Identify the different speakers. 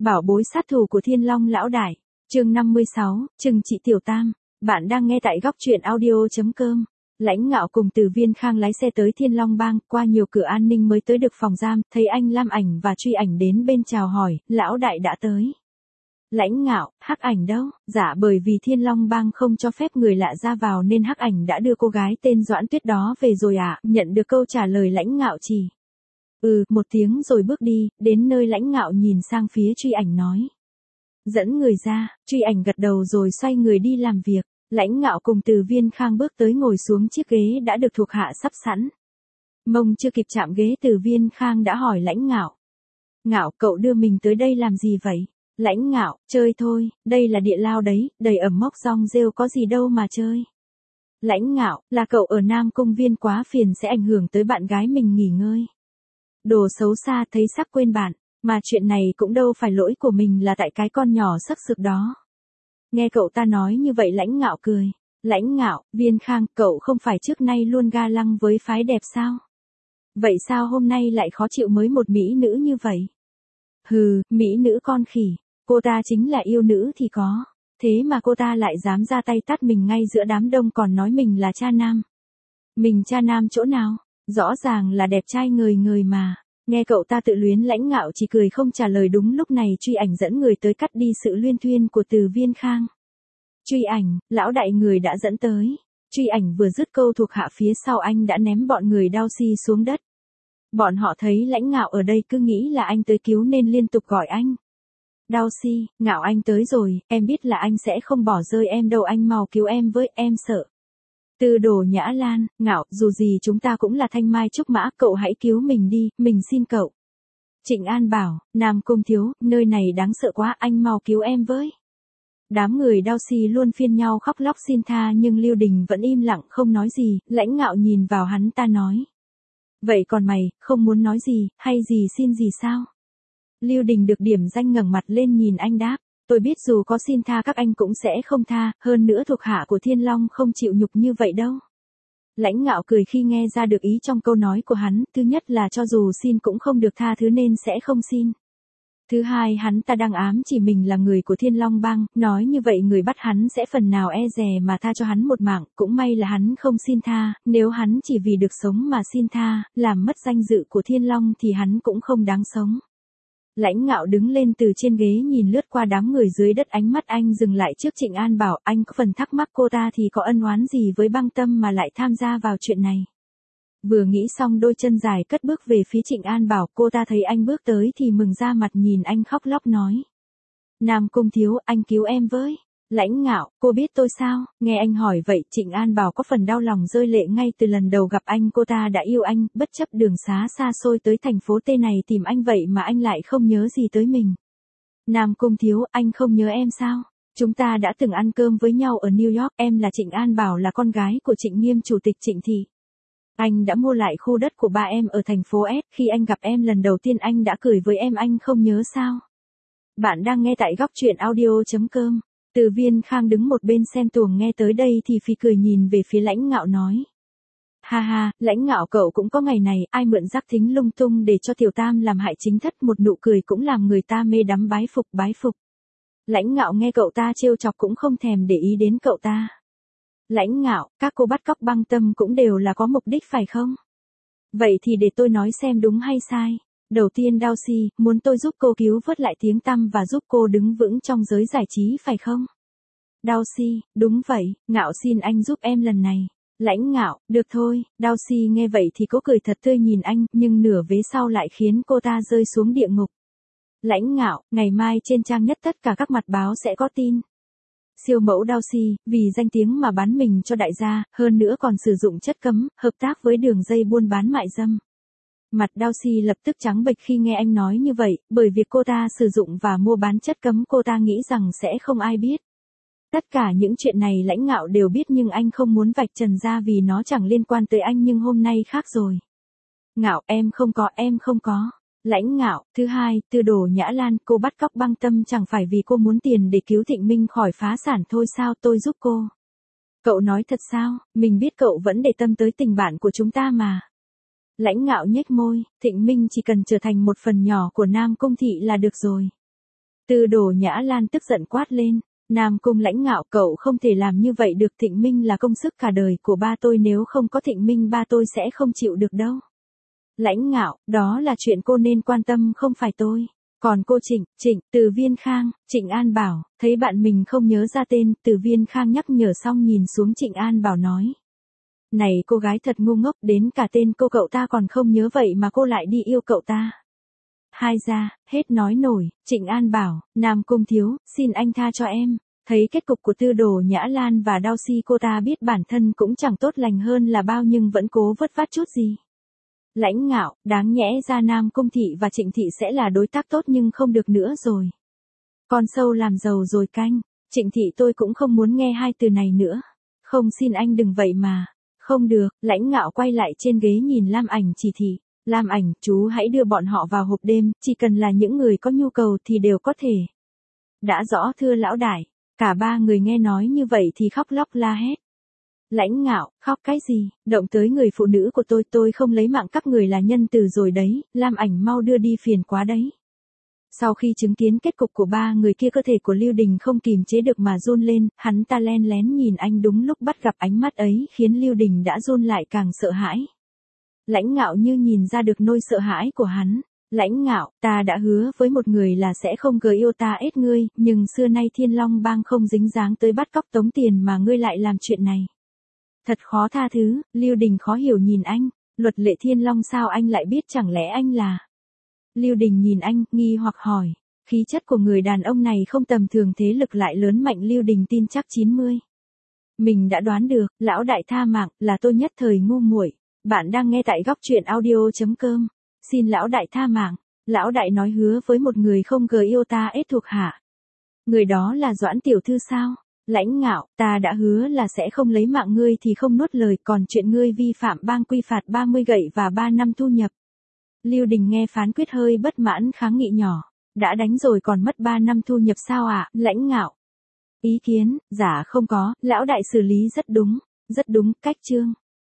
Speaker 1: Bảo bối sát thủ của Thiên Long lão đại. Chương 56, Trừng trị tiểu tam. Bạn đang nghe tại góc truyện audio.com. Lãnh Ngạo cùng Từ Viên Khang lái xe tới Thiên Long Bang, qua nhiều cửa an ninh mới tới được phòng giam, thấy anh Lam Ảnh và Truy Ảnh đến bên chào hỏi, lão đại đã tới. Lãnh Ngạo, Hắc Ảnh đâu? Dạ, bởi vì Thiên Long Bang không cho phép người lạ ra vào nên Hắc Ảnh đã đưa cô gái tên Doãn Tuyết đó về rồi ạ. Nhận được câu trả lời Lãnh Ngạo chỉ. Một tiếng rồi bước đi, đến nơi Lãnh Ngạo nhìn sang phía Truy Ảnh nói. Dẫn người ra. Truy Ảnh gật đầu rồi xoay người đi làm việc. Lãnh Ngạo cùng Từ Viên Khang bước tới ngồi xuống chiếc ghế đã được thuộc hạ sắp sẵn. Mông chưa kịp chạm ghế Từ Viên Khang đã hỏi Lãnh Ngạo. Ngạo, cậu đưa mình tới đây làm gì vậy? Lãnh Ngạo, chơi thôi, đây là địa lao đấy, đầy ẩm mốc rong rêu có gì đâu mà chơi. Lãnh Ngạo, là cậu ở Nam Công Viên quá phiền sẽ ảnh hưởng tới bạn gái mình nghỉ ngơi. Đồ xấu xa thấy sắc quên bạn, mà chuyện này cũng đâu phải lỗi của mình là tại cái con nhỏ sắc sực đó. Nghe cậu ta nói như vậy Lãnh Ngạo cười. Lãnh Ngạo, Viên Khang, cậu không phải trước nay luôn ga lăng với phái đẹp sao? Vậy sao hôm nay lại khó chịu mới một mỹ nữ như vậy? Hừ, mỹ nữ con khỉ, cô ta chính là yêu nữ thì có. Thế mà cô ta lại dám ra tay tát mình ngay giữa đám đông còn nói mình là cha nam. Mình cha nam chỗ nào? Rõ ràng là đẹp trai ngời ngời mà. Nghe cậu ta tự luyến Lãnh Ngạo chỉ cười không trả lời. Đúng lúc này Truy Ảnh dẫn người tới cắt đi sự luyên thuyên của Từ Viên Khang. Truy Ảnh, lão đại người đã dẫn tới. Truy Ảnh vừa dứt câu thuộc hạ phía sau anh đã ném bọn người đao xi xuống đất. Bọn họ thấy Lãnh Ngạo ở đây cứ nghĩ là anh tới cứu nên liên tục gọi anh. Đao xi, Ngạo anh tới rồi, em biết là anh sẽ không bỏ rơi em đâu, anh mau cứu em với, em sợ. Từ Đồ Nhã Lan, Ngạo, dù gì chúng ta cũng là thanh mai trúc mã, cậu hãy cứu mình đi, mình xin cậu. Trịnh An bảo, Nam Cung thiếu, nơi này đáng sợ quá, anh mau cứu em với. Đám người đao xi luôn phiên nhau khóc lóc xin tha nhưng Lưu Đình vẫn im lặng không nói gì. Lãnh Ngạo nhìn vào hắn ta nói. Vậy còn mày, không muốn nói gì, hay gì xin gì sao? Lưu Đình được điểm danh ngẩng mặt lên nhìn anh đáp. Tôi biết dù có xin tha các anh cũng sẽ không tha, hơn nữa thuộc hạ của Thiên Long không chịu nhục như vậy đâu. Lãnh Ngạo cười khi nghe ra được ý trong câu nói của hắn, thứ nhất là cho dù xin cũng không được tha thứ nên sẽ không xin. Thứ hai hắn ta đang ám chỉ mình là người của Thiên Long Bang, nói như vậy người bắt hắn sẽ phần nào e dè mà tha cho hắn một mạng, cũng may là hắn không xin tha, nếu hắn chỉ vì được sống mà xin tha, làm mất danh dự của Thiên Long thì hắn cũng không đáng sống. Lãnh Ngạo đứng lên từ trên ghế nhìn lướt qua đám người dưới đất, ánh mắt anh dừng lại trước Trịnh An bảo, anh có phần thắc mắc cô ta thì có ân oán gì với Băng Tâm mà lại tham gia vào chuyện này. Vừa nghĩ xong đôi chân dài cất bước về phía Trịnh An bảo, cô ta thấy anh bước tới thì mừng ra mặt nhìn anh khóc lóc nói. Nam Cung thiếu, anh cứu em với. Lãnh Ngạo, cô biết tôi sao? Nghe anh hỏi vậy Trịnh An bảo có phần đau lòng rơi lệ, ngay từ lần đầu gặp anh cô ta đã yêu anh, bất chấp đường xá xa xôi tới thành phố T này tìm anh vậy mà anh lại không nhớ gì tới mình. Nam Cung thiếu, anh không nhớ em sao? Chúng ta đã từng ăn cơm với nhau ở New York, em là Trịnh An bảo là con gái của Trịnh Nghiêm chủ tịch Trịnh Thị. Anh đã mua lại khu đất của ba em ở thành phố S, khi anh gặp em lần đầu tiên anh đã cười với em, anh không nhớ sao? Bạn đang nghe tại góc truyện audio.com. Từ Viên Khang đứng một bên xem tuồng nghe tới đây thì phì cười nhìn về phía Lãnh Ngạo nói. Ha ha, Lãnh Ngạo cậu cũng có ngày này, ai mượn rác thính lung tung để cho tiểu tam làm hại chính thất, một nụ cười cũng làm người ta mê đắm, bái phục bái phục. Lãnh Ngạo nghe cậu ta trêu chọc cũng không thèm để ý đến cậu ta. Lãnh Ngạo, các cô bắt cóc Băng Tâm cũng đều là có mục đích phải không? Vậy thì để tôi nói xem đúng hay sai. Đầu tiên Đao xi, muốn tôi giúp cô cứu vớt lại tiếng tăm và giúp cô đứng vững trong giới giải trí phải không? Đao xi, đúng vậy, Ngạo xin anh giúp em lần này. Lãnh Ngạo, được thôi. Đao xi nghe vậy thì cô cười thật tươi nhìn anh, nhưng nửa vế sau lại khiến cô ta rơi xuống địa ngục. Lãnh Ngạo, ngày mai trên trang nhất tất cả các mặt báo sẽ có tin. Siêu mẫu Đao xi, vì danh tiếng mà bán mình cho đại gia, hơn nữa còn sử dụng chất cấm, hợp tác với đường dây buôn bán mại dâm. Mặt Đao xi lập tức trắng bệch khi nghe anh nói như vậy, bởi việc cô ta sử dụng và mua bán chất cấm cô ta nghĩ rằng sẽ không ai biết. Tất cả những chuyện này Lãnh Ngạo đều biết nhưng anh không muốn vạch trần ra vì nó chẳng liên quan tới anh, nhưng hôm nay khác rồi. Ngạo, em không có. Lãnh Ngạo, thứ hai, Từ Đồ Nhã Lan, cô bắt cóc Băng Tâm chẳng phải vì cô muốn tiền để cứu Thịnh Minh khỏi phá sản thôi sao, tôi giúp cô. Cậu nói thật sao, mình biết cậu vẫn để tâm tới tình bạn của chúng ta mà. Lãnh Ngạo nhếch môi, Thịnh Minh chỉ cần trở thành một phần nhỏ của Nam Cung Thị là được rồi. Tư Đồ Nhã Lan tức giận quát lên. Nam Cung Lãnh Ngạo, cậu không thể làm như vậy được, Thịnh Minh là công sức cả đời của ba tôi, nếu không có Thịnh Minh ba tôi sẽ không chịu được đâu. Lãnh Ngạo, đó là chuyện cô nên quan tâm không phải tôi. Còn cô Trịnh, Từ Viên Khang, Trịnh An Bảo, thấy bạn mình không nhớ ra tên, Từ Viên Khang nhắc nhở xong nhìn xuống Trịnh An Bảo nói. Này cô gái thật ngu ngốc, đến cả tên cô cậu ta còn không nhớ vậy mà cô lại đi yêu cậu ta. Hai ra, hết nói nổi, Trịnh An Bảo, Nam Cung thiếu, xin anh tha cho em. Thấy kết cục của Tư Đồ Nhã Lan và Đao Si, cô ta biết bản thân cũng chẳng tốt lành hơn là bao nhưng vẫn cố vất vát chút gì. Lãnh Ngạo, đáng nhẽ ra Nam Cung thị và Trịnh thị sẽ là đối tác tốt nhưng không được nữa rồi. Con sâu làm giàu rồi canh, Trịnh thị tôi cũng không muốn nghe hai từ này nữa. Không, xin anh đừng vậy mà. Không được, Lãnh Ngạo quay lại trên ghế nhìn Lam Ảnh chỉ thị. Lam Ảnh, chú hãy đưa bọn họ vào hộp đêm, chỉ cần là những người có nhu cầu thì đều có thể. Đã rõ thưa lão đại. Cả ba người nghe nói như vậy thì khóc lóc la hét. Lãnh Ngạo, khóc cái gì, động tới người phụ nữ của tôi không lấy mạng các người là nhân từ rồi đấy, Lam Ảnh mau đưa đi, phiền quá đấy. Sau khi chứng kiến kết cục của ba người kia, cơ thể của Lưu Đình không kìm chế được mà run lên, hắn ta len lén nhìn anh, đúng lúc bắt gặp ánh mắt ấy khiến Lưu Đình đã run lại càng sợ hãi. Lãnh Ngạo như nhìn ra được nỗi sợ hãi của hắn. Lãnh Ngạo, ta đã hứa với một người là sẽ không gờ yêu ta ết ngươi, nhưng xưa nay Thiên Long Bang không dính dáng tới bắt cóc tống tiền mà ngươi lại làm chuyện này. Thật khó tha thứ, Lưu Đình khó hiểu nhìn anh, luật lệ Thiên Long sao anh lại biết, chẳng lẽ anh là... Lưu Đình nhìn anh, nghi hoặc hỏi, khí chất của người đàn ông này không tầm thường, thế lực lại lớn mạnh, Lưu Đình tin chắc 90. Mình đã đoán được, lão đại tha mạng, là tôi nhất thời ngu muội. Bạn đang nghe tại góc truyện audio.com. Xin lão đại tha mạng, lão đại nói hứa với một người không gờ yêu ta ết thuộc hạ. Người đó là Doãn tiểu thư sao? Lãnh Ngạo, ta đã hứa là sẽ không lấy mạng ngươi thì không nuốt lời, còn chuyện ngươi vi phạm bang quy phạt 30 gậy và 3 năm thu nhập. Lưu Đình nghe phán quyết hơi bất mãn, kháng nghị nhỏ. Đã đánh rồi còn mất 3 năm thu nhập sao ạ? Lãnh Ngạo. Ý kiến, dạ không có, lão đại xử lý rất đúng, cách chương.